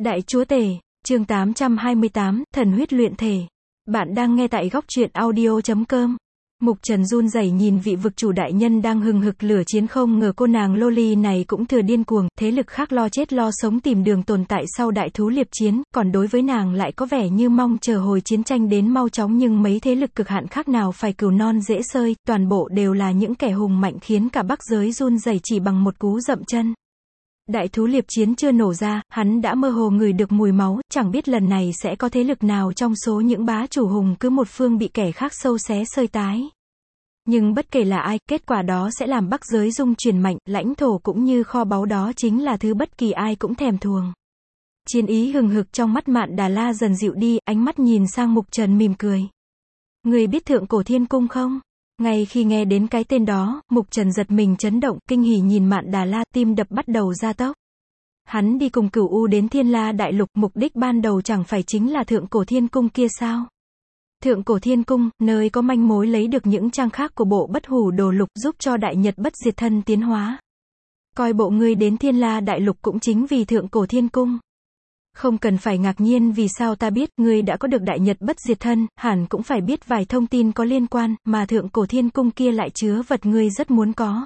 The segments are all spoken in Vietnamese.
Đại Chúa Tể, chương 828, Thần huyết luyện thể. Bạn đang nghe tại góc truyện audio.com. Mục Trần run rẩy nhìn vị vực chủ đại nhân đang hừng hực lửa chiến, không ngờ cô nàng Loli này cũng thừa điên cuồng, thế lực khác lo chết lo sống tìm đường tồn tại sau đại thú liệp chiến, còn đối với nàng lại có vẻ như mong chờ hồi chiến tranh đến mau chóng, nhưng mấy thế lực cực hạn khác nào phải cừu non dễ sơi, toàn bộ đều là những kẻ hùng mạnh khiến cả Bắc giới run rẩy chỉ bằng một cú dậm chân. Đại thú liệp chiến chưa nổ ra, hắn đã mơ hồ ngửi được mùi máu, chẳng biết lần này sẽ có thế lực nào trong số những bá chủ hùng cứ một phương bị kẻ khác sâu xé sơi tái. Nhưng bất kể là ai, kết quả đó sẽ làm Bắc giới rung chuyển mạnh, lãnh thổ cũng như kho báu đó chính là thứ bất kỳ ai cũng thèm thuồng. Chiến ý hừng hực trong mắt Mạn Đà La dần dịu đi, ánh mắt nhìn sang Mục Trần mỉm cười. Người biết Thượng Cổ Thiên Cung không? Ngay khi nghe đến cái tên đó, Mục Trần giật mình chấn động, kinh hỉ nhìn Mạn Đà La, tim đập bắt đầu gia tốc. Hắn đi cùng Cửu U đến Thiên La Đại Lục, mục đích ban đầu chẳng phải chính là Thượng Cổ Thiên Cung kia sao? Thượng Cổ Thiên Cung, nơi có manh mối lấy được những trang khác của bộ Bất Hủ Đồ Lục, giúp cho Đại Nhật Bất Diệt Thân tiến hóa. Coi bộ ngươi đến Thiên La Đại Lục cũng chính vì Thượng Cổ Thiên Cung. Không cần phải ngạc nhiên vì sao ta biết, ngươi đã có được Đại Nhật Bất Diệt Thân, hẳn cũng phải biết vài thông tin có liên quan, mà Thượng Cổ Thiên Cung kia lại chứa vật ngươi rất muốn có.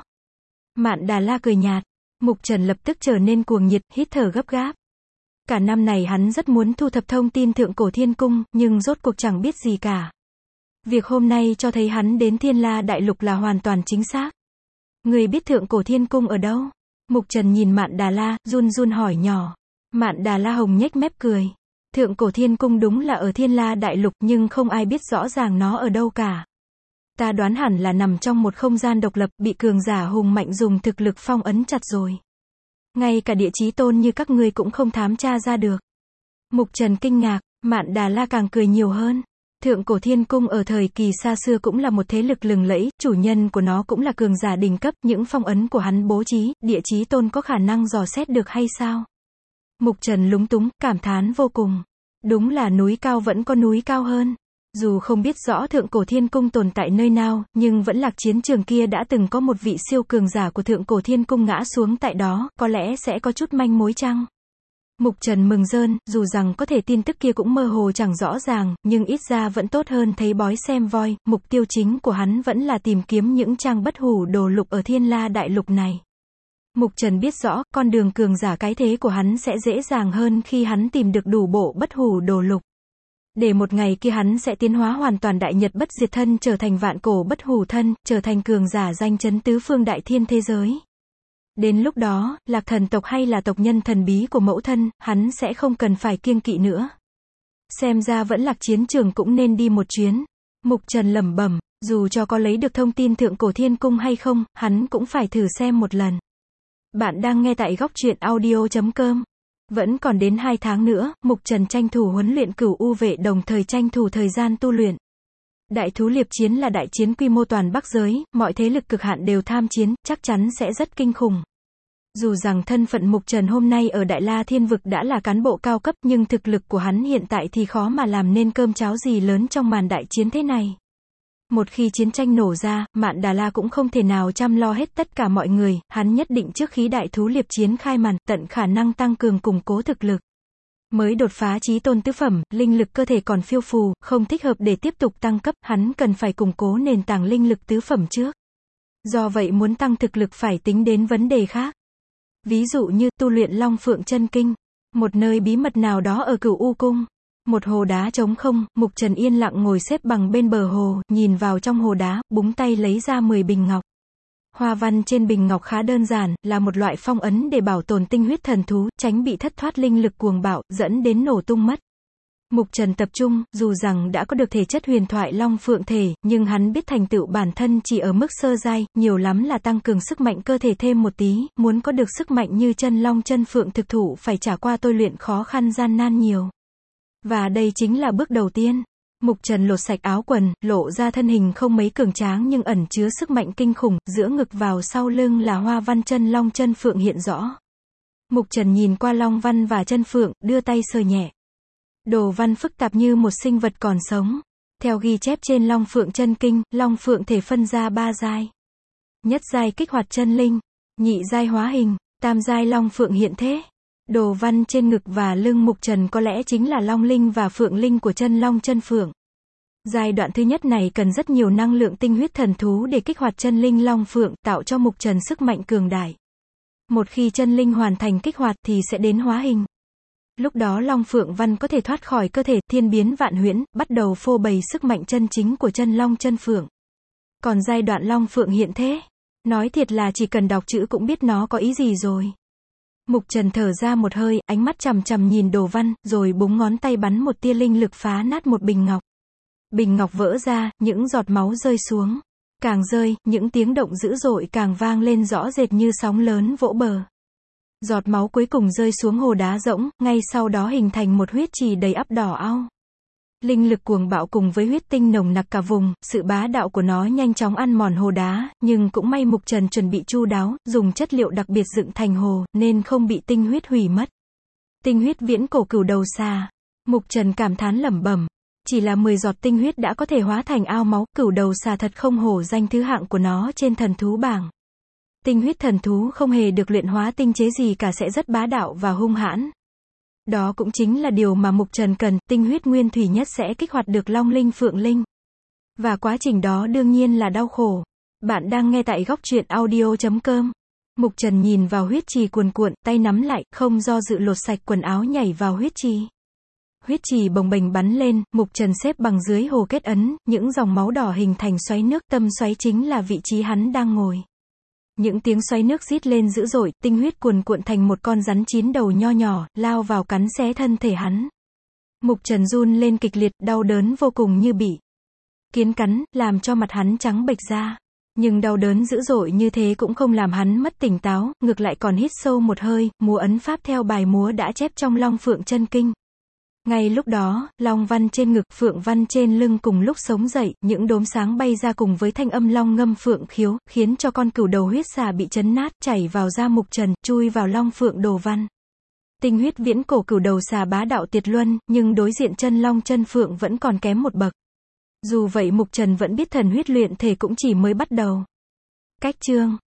Mạn Đà La cười nhạt. Mục Trần lập tức trở nên cuồng nhiệt, hít thở gấp gáp. Cả năm này hắn rất muốn thu thập thông tin Thượng Cổ Thiên Cung, nhưng rốt cuộc chẳng biết gì cả. Việc hôm nay cho thấy hắn đến Thiên La Đại Lục là hoàn toàn chính xác. Ngươi biết Thượng Cổ Thiên Cung ở đâu? Mục Trần nhìn Mạn Đà La, run run hỏi nhỏ. Mạn Đà La hồng nhếch mép cười. Thượng Cổ Thiên Cung đúng là ở Thiên La Đại Lục, nhưng không ai biết rõ ràng nó ở đâu cả. Ta đoán hẳn là nằm trong một không gian độc lập, bị cường giả hùng mạnh dùng thực lực phong ấn chặt rồi. Ngay cả địa chí tôn như các ngươi cũng không thám tra ra được. Mục Trần kinh ngạc, Mạn Đà La càng cười nhiều hơn. Thượng Cổ Thiên Cung ở thời kỳ xa xưa cũng là một thế lực lừng lẫy, chủ nhân của nó cũng là cường giả đỉnh cấp, những phong ấn của hắn bố trí, địa chí tôn có khả năng dò xét được hay sao? Mục Trần lúng túng, cảm thán vô cùng. Đúng là núi cao vẫn có núi cao hơn. Dù không biết rõ Thượng Cổ Thiên Cung tồn tại nơi nào, nhưng vẫn lạc chiến trường kia đã từng có một vị siêu cường giả của Thượng Cổ Thiên Cung ngã xuống tại đó, có lẽ sẽ có chút manh mối chăng? Mục Trần mừng rơn, dù rằng có thể tin tức kia cũng mơ hồ chẳng rõ ràng, nhưng ít ra vẫn tốt hơn thấy bói xem voi, mục tiêu chính của hắn vẫn là tìm kiếm những trang Bất Hủ Đồ Lục ở Thiên La Đại Lục này. Mục Trần biết rõ, con đường cường giả cái thế của hắn sẽ dễ dàng hơn khi hắn tìm được đủ bộ Bất Hủ Đồ Lục. Để một ngày kia hắn sẽ tiến hóa hoàn toàn Đại Nhật Bất Diệt Thân trở thành Vạn Cổ Bất Hủ Thân, trở thành cường giả danh chấn tứ phương đại thiên thế giới. Đến lúc đó, Lạc Thần tộc hay là tộc nhân thần bí của mẫu thân, hắn sẽ không cần phải kiêng kỵ nữa. Xem ra vẫn lạc chiến trường cũng nên đi một chuyến. Mục Trần lẩm bẩm, dù cho có lấy được thông tin Thượng Cổ Thiên Cung hay không, hắn cũng phải thử xem một lần. Bạn đang nghe tại góc truyện audio.com. Vẫn còn đến 2 tháng nữa, Mục Trần tranh thủ huấn luyện Cửu U vệ, đồng thời tranh thủ thời gian tu luyện. Đại thú liệp chiến là đại chiến quy mô toàn Bắc giới, mọi thế lực cực hạn đều tham chiến, chắc chắn sẽ rất kinh khủng. Dù rằng thân phận Mục Trần hôm nay ở Đại La Thiên Vực đã là cán bộ cao cấp, nhưng thực lực của hắn hiện tại thì khó mà làm nên cơm cháo gì lớn trong màn đại chiến thế này. Một khi chiến tranh nổ ra, Mạn Đà La cũng không thể nào chăm lo hết tất cả mọi người, hắn nhất định trước khi đại thú liệp chiến khai màn, tận khả năng tăng cường củng cố thực lực. Mới đột phá chí tôn tứ phẩm, linh lực cơ thể còn phiêu phù, không thích hợp để tiếp tục tăng cấp, hắn cần phải củng cố nền tảng linh lực tứ phẩm trước. Do vậy muốn tăng thực lực phải tính đến vấn đề khác. Ví dụ như, tu luyện Long Phượng Chân Kinh, một nơi bí mật nào đó ở Cửu U Cung. Một hồ đá trống không, Mục Trần yên lặng ngồi xếp bằng bên bờ hồ, nhìn vào trong hồ đá, búng tay lấy ra 10 bình ngọc. Hoa văn trên bình ngọc khá đơn giản, là một loại phong ấn để bảo tồn tinh huyết thần thú, tránh bị thất thoát linh lực cuồng bạo, dẫn đến nổ tung mất. Mục Trần tập trung, dù rằng đã có được thể chất huyền thoại Long Phượng thể, nhưng hắn biết thành tựu bản thân chỉ ở mức sơ giai, nhiều lắm là tăng cường sức mạnh cơ thể thêm một tí, muốn có được sức mạnh như chân Long Chân Phượng thực thụ phải trải qua tôi luyện khó khăn gian nan nhiều. Và đây chính là bước đầu tiên. Mục Trần lột sạch áo quần, lộ ra thân hình không mấy cường tráng nhưng ẩn chứa sức mạnh kinh khủng, giữa ngực vào sau lưng là hoa văn chân Long Chân Phượng hiện rõ. Mục Trần nhìn qua Long văn và chân Phượng, đưa tay sờ nhẹ. Đồ văn phức tạp như một sinh vật còn sống. Theo ghi chép trên Long Phượng Chân Kinh, Long Phượng thể phân ra 3 giai. Nhất giai kích hoạt chân linh, nhị giai hóa hình, tam giai Long Phượng hiện thế. Đồ văn trên ngực và lưng Mục Trần có lẽ chính là Long Linh và Phượng Linh của chân Long chân Phượng. Giai đoạn thứ nhất này cần rất nhiều năng lượng tinh huyết thần thú để kích hoạt chân linh Long Phượng, tạo cho Mục Trần sức mạnh cường đại. Một khi chân linh hoàn thành kích hoạt thì sẽ đến hóa hình. Lúc đó Long Phượng Văn có thể thoát khỏi cơ thể, thiên biến vạn huyễn, bắt đầu phô bày sức mạnh chân chính của chân Long chân Phượng. Còn giai đoạn Long Phượng hiện thế, nói thiệt là chỉ cần đọc chữ cũng biết nó có ý gì rồi. Mục Trần thở ra một hơi, ánh mắt chằm chằm nhìn đồ văn, rồi búng ngón tay bắn một tia linh lực phá nát một bình ngọc. Bình ngọc vỡ ra, những giọt máu rơi xuống. Càng rơi, những tiếng động dữ dội càng vang lên rõ rệt như sóng lớn vỗ bờ. Giọt máu cuối cùng rơi xuống hồ đá rỗng, ngay sau đó hình thành một huyết trì đầy ắp đỏ au. Linh lực cuồng bạo cùng với huyết tinh nồng nặc cả vùng, sự bá đạo của nó nhanh chóng ăn mòn hồ đá, nhưng cũng may Mục Trần chuẩn bị chu đáo, dùng chất liệu đặc biệt dựng thành hồ, nên không bị tinh huyết hủy mất. Tinh huyết viễn cổ cửu đầu xà. Mục Trần cảm thán lẩm bẩm. Chỉ là 10 giọt tinh huyết đã có thể hóa thành ao máu, cửu đầu xà thật không hổ danh thứ hạng của nó trên thần thú bảng. Tinh huyết thần thú không hề được luyện hóa tinh chế gì cả, sẽ rất bá đạo và hung hãn. Đó cũng chính là điều mà Mục Trần cần, tinh huyết nguyên thủy nhất sẽ kích hoạt được Long Linh Phượng Linh. Và quá trình đó đương nhiên là đau khổ. Bạn đang nghe tại góc truyện audio.com. Mục Trần nhìn vào huyết trì cuồn cuộn, tay nắm lại, không do dự lột sạch quần áo nhảy vào huyết trì. Huyết trì bồng bềnh bắn lên, Mục Trần xếp bằng dưới hồ kết ấn, những dòng máu đỏ hình thành xoáy nước, tâm xoáy chính là vị trí hắn đang ngồi. Những tiếng xoáy nước rít lên dữ dội, tinh huyết cuồn cuộn thành một con rắn chín đầu nho nhỏ, lao vào cắn xé thân thể hắn. Mục Trần run lên kịch liệt, đau đớn vô cùng như bị kiến cắn, làm cho mặt hắn trắng bệch ra. Nhưng đau đớn dữ dội như thế cũng không làm hắn mất tỉnh táo, ngược lại còn hít sâu một hơi, múa ấn pháp theo bài múa đã chép trong Long Phượng chân kinh. Ngay lúc đó, Long văn trên ngực, Phượng văn trên lưng cùng lúc sống dậy, những đốm sáng bay ra cùng với thanh âm long ngâm phượng khiếu, khiến cho con cửu đầu huyết xà bị chấn nát, chảy vào da Mục Trần, chui vào Long Phượng đồ văn. Tinh huyết viễn cổ cửu đầu xà bá đạo tuyệt luân, nhưng đối diện chân Long chân Phượng vẫn còn kém một bậc. Dù vậy Mục Trần vẫn biết thần huyết luyện thể cũng chỉ mới bắt đầu. Cách chương